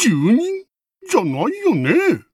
10人じゃないよね。